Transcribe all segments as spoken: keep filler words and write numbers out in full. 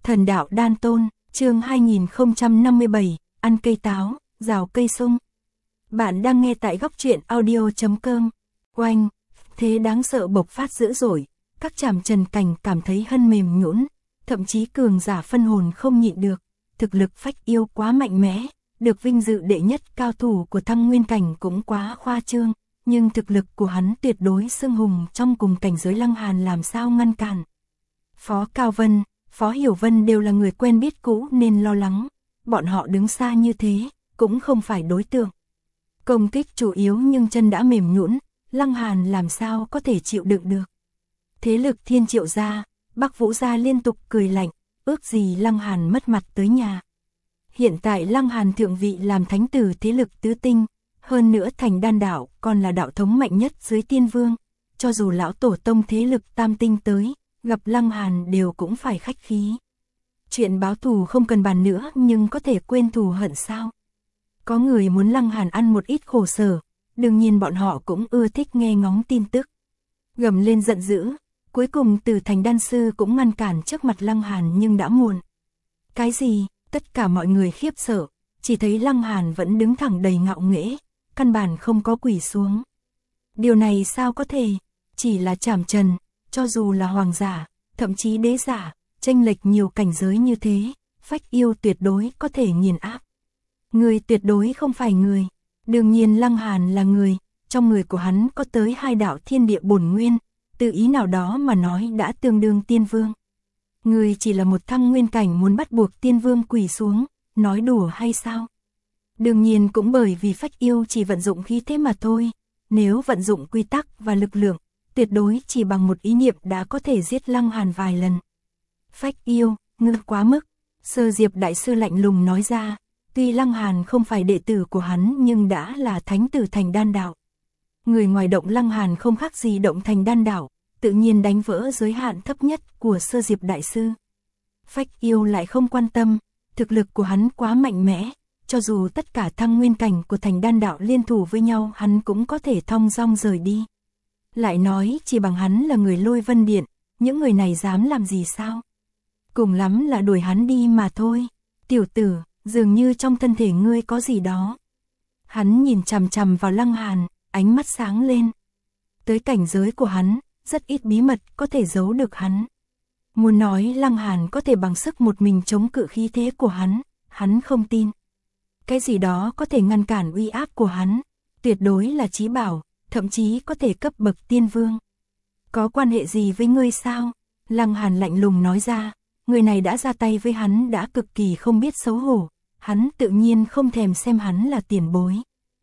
Thần đạo đan tôn, chương hai nghìn không trăm năm mươi bảy, ăn cây táo, rào cây sung. Bạn đang nghe tại góc truyện audio chấm com. Oanh, thế đáng sợ bộc phát dữ dội, các chàm trần cảnh cảm thấy hân mềm nhũn, thậm chí cường giả phân hồn không nhịn được, thực lực phách yêu quá mạnh mẽ, được vinh dự đệ nhất cao thủ của thăng nguyên cảnh cũng quá khoa trương, nhưng thực lực của hắn tuyệt đối xưng hùng trong cùng cảnh giới Lăng Hàn làm sao ngăn cản. Phó Cao Vân, Phó Hiểu Vân đều là người quen biết cũ nên lo lắng, bọn họ đứng xa như thế, cũng không phải đối tượng. Công kích chủ yếu nhưng chân đã mềm nhũn, Lăng Hàn làm sao có thể chịu đựng được. Thế lực Thiên Triệu gia, Bắc Vũ gia liên tục cười lạnh, ước gì Lăng Hàn mất mặt tới nhà. Hiện tại Lăng Hàn thượng vị làm thánh tử thế lực tứ tinh, hơn nữa thành đan đạo còn là đạo thống mạnh nhất dưới tiên vương, cho dù lão tổ tông thế lực tam tinh tới, gặp Lăng Hàn đều cũng phải khách khí. Chuyện báo thù không cần bàn nữa nhưng có thể quên thù hận sao? Có người muốn Lăng Hàn ăn một ít khổ sở, đương nhiên bọn họ cũng ưa thích nghe ngóng tin tức. Gầm lên giận dữ, cuối cùng Từ Thành đan sư cũng ngăn cản trước mặt Lăng Hàn nhưng đã muộn. Cái gì? Tất cả mọi người khiếp sợ, chỉ thấy Lăng Hàn vẫn đứng thẳng đầy ngạo nghễ, căn bản không có quỳ xuống. Điều này sao có thể? Chỉ là chảm trần, cho dù là hoàng giả, thậm chí đế giả, chênh lệch nhiều cảnh giới như thế, phách yêu tuyệt đối có thể nghiền áp. Người tuyệt đối không phải người. Đương nhiên Lăng Hàn là người, trong người của hắn có tới hai đạo thiên địa bổn nguyên, từ ý nào đó mà nói đã tương đương tiên vương. Người chỉ là một thăng nguyên cảnh muốn bắt buộc tiên vương quỳ xuống, nói đùa hay sao? Đương nhiên cũng bởi vì phách yêu chỉ vận dụng khí thế mà thôi, nếu vận dụng quy tắc và lực lượng, tuyệt đối chỉ bằng một ý niệm đã có thể giết Lăng Hàn vài lần. Phách yêu, ngư quá mức, Sơ Diệp đại sư lạnh lùng nói ra, tuy Lăng Hàn không phải đệ tử của hắn nhưng đã là thánh tử thành đan đạo. Người ngoài động Lăng Hàn không khác gì động thành đan đạo, tự nhiên đánh vỡ giới hạn thấp nhất của Sơ Diệp đại sư. Phách yêu lại không quan tâm, thực lực của hắn quá mạnh mẽ, cho dù tất cả thăng nguyên cảnh của thành đan đạo liên thủ với nhau hắn cũng có thể thong dong rời đi. Lại nói chỉ bằng hắn là người Lôi Vân Điện, những người này dám làm gì sao? Cùng lắm là đuổi hắn đi mà thôi. Tiểu tử, dường như trong thân thể ngươi có gì đó. Hắn nhìn chằm chằm vào Lăng Hàn, ánh mắt sáng lên. Tới cảnh giới của hắn, rất ít bí mật có thể giấu được hắn. Muốn nói Lăng Hàn có thể bằng sức một mình chống cự khí thế của hắn, hắn không tin. Cái gì đó có thể ngăn cản uy áp của hắn, tuyệt đối là chí bảo, thậm chí có thể cấp bậc tiên vương. Có quan hệ gì với ngươi sao? Lăng Hàn lạnh lùng nói ra, người này đã ra tay với hắn đã cực kỳ không biết xấu hổ, hắn tự nhiên không thèm xem hắn là tiền bối.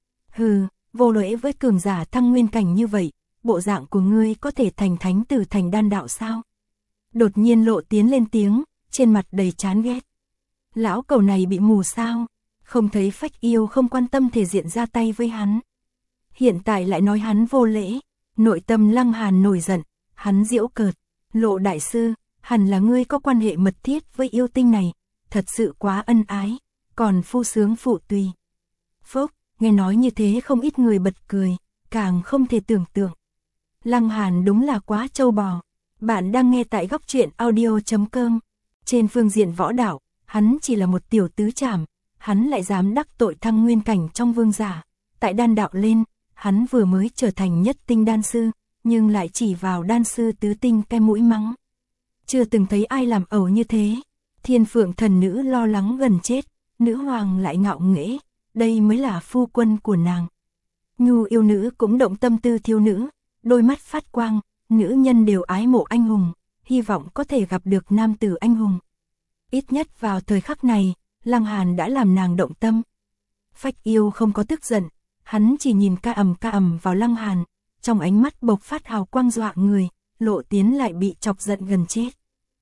Hừ, vô lễ với cường giả thăng nguyên cảnh như vậy, bộ dạng của ngươi có thể thành thánh tử thành đan đạo sao? Đột nhiên Lộ tiến lên tiếng, trên mặt đầy chán ghét. Lão cẩu này bị mù sao? Không thấy phách yêu không quan tâm thể diện ra tay với hắn. Hiện tại lại nói hắn vô lễ, nội tâm Lăng Hàn nổi giận, hắn giễu cợt. Lộ đại sư, hẳn là ngươi có quan hệ mật thiết với yêu tinh này, thật sự quá ân ái, còn phu sướng phụ tùy. Phốc, nghe nói như thế không ít người bật cười, càng không thể tưởng tượng. Lăng Hàn đúng là quá trâu bò. Bạn đang nghe tại góc truyện audio chấm com. Trên phương diện võ đạo, hắn chỉ là một tiểu tứ trảm, hắn lại dám đắc tội thăng nguyên cảnh trong vương giả. Tại đan đạo lên, hắn vừa mới trở thành nhất tinh đan sư, nhưng lại chỉ vào đan sư tứ tinh cái mũi mắng. Chưa từng thấy ai làm ẩu như thế. Thiên Phượng thần nữ lo lắng gần chết, nữ hoàng lại ngạo nghễ, đây mới là phu quân của nàng. Nhu yêu nữ cũng động tâm tư thiếu nữ, đôi mắt phát quang, nữ nhân đều ái mộ anh hùng, hy vọng có thể gặp được nam tử anh hùng. Ít nhất vào thời khắc này, Lăng Hàn đã làm nàng động tâm. Phách yêu không có tức giận, hắn chỉ nhìn ca ầm ca ầm vào Lăng Hàn, trong ánh mắt bộc phát hào quang dọa người, Lộ tiến lại bị chọc giận gần chết.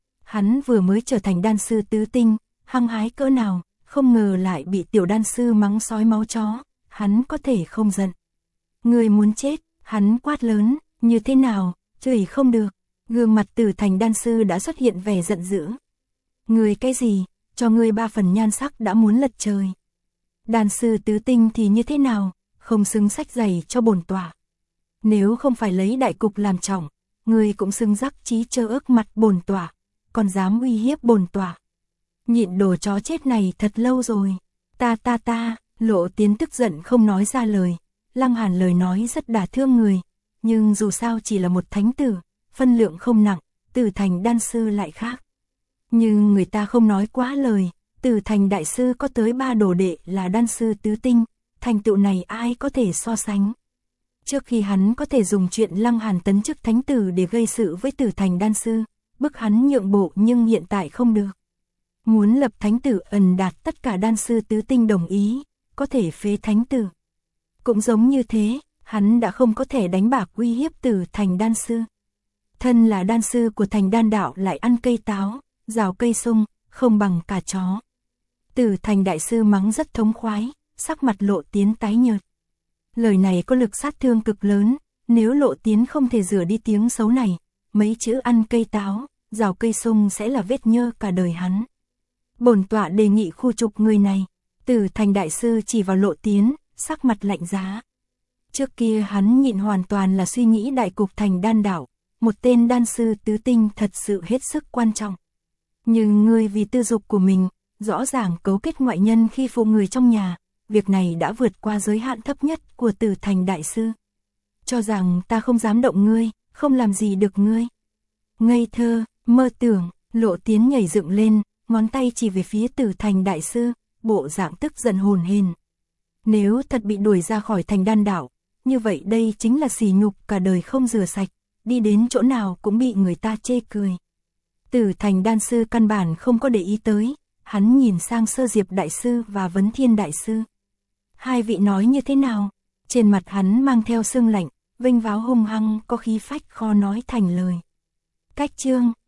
Hắn vừa mới trở thành đan sư tứ tinh, hăng hái cỡ nào, không ngờ lại bị tiểu đan sư mắng sói máu chó, hắn có thể không giận. Người muốn chết, hắn quát lớn, như thế nào, chửi không được, gương mặt Từ Thành đan sư đã xuất hiện vẻ giận dữ. Người cái gì, cho ngươi ba phần nhan sắc đã muốn lật trời. Đan sư tứ tinh thì như thế nào, không xứng sách giày cho bổn tọa. Nếu không phải lấy đại cục làm trọng, ngươi cũng xứng rắc chí trơ ước mặt bổn tọa, còn dám uy hiếp bổn tọa, Nhịn đồ chó chết này thật lâu rồi. Ta ta ta, Lộ Tiến tức giận không nói ra lời. Lăng Hàn lời nói rất đả thương người, nhưng dù sao chỉ là một thánh tử, phân lượng không nặng, Tử Thành đan sư lại khác. Nhưng người ta không nói quá lời, Tử Thành đại sư có tới ba đồ đệ là đan sư tứ tinh, thành tựu này ai có thể so sánh. Trước khi hắn có thể dùng chuyện Lăng Hàn tấn chức thánh tử để gây sự với Tử Thành đan sư, bức hắn nhượng bộ, nhưng hiện tại không được. Muốn lập thánh tử ẩn đạt tất cả đan sư tứ tinh đồng ý, có thể phế thánh tử. Cũng giống như thế, hắn đã không có thể đánh bạc uy hiếp Tử Thành đan sư. Thân là đan sư của Thành Đan đạo lại ăn cây táo, rào cây sung, không bằng cả chó. Tử Thành đại sư mắng rất thống khoái, sắc mặt Lộ Tiến tái nhợt. Lời này có lực sát thương cực lớn, nếu Lộ Tiến không thể rửa đi tiếng xấu này, mấy chữ ăn cây táo, rào cây sung sẽ là vết nhơ cả đời hắn. Bổn tọa đề nghị khu trục người này. Tử Thành đại sư chỉ vào Lộ Tiến, sắc mặt lạnh giá. Trước kia hắn nhịn hoàn toàn là suy nghĩ đại cục Thành Đan đạo, một tên đan sư tứ tinh thật sự hết sức quan trọng. Nhưng ngươi vì tư dục của mình, rõ ràng cấu kết ngoại nhân khi phụ người trong nhà, việc này đã vượt qua giới hạn thấp nhất của Tử Thành đại sư. Cho rằng ta không dám động ngươi, không làm gì được ngươi. Ngây thơ, mơ tưởng, Lộ Tiến nhảy dựng lên, ngón tay chỉ về phía Tử Thành đại sư, bộ dạng tức giận hồn hển. Nếu thật bị đuổi ra khỏi Thành Đan đạo, như vậy đây chính là sỉ nhục cả đời không rửa sạch, đi đến chỗ nào cũng bị người ta chê cười. Tử Thành đan sư căn bản không có để ý tới, hắn nhìn sang Sơ Diệp đại sư và Vấn Thiên đại sư. Hai vị nói như thế nào? Trên mặt hắn mang theo sương lạnh, vênh váo hung hăng, có khí phách khó nói thành lời. Cách chương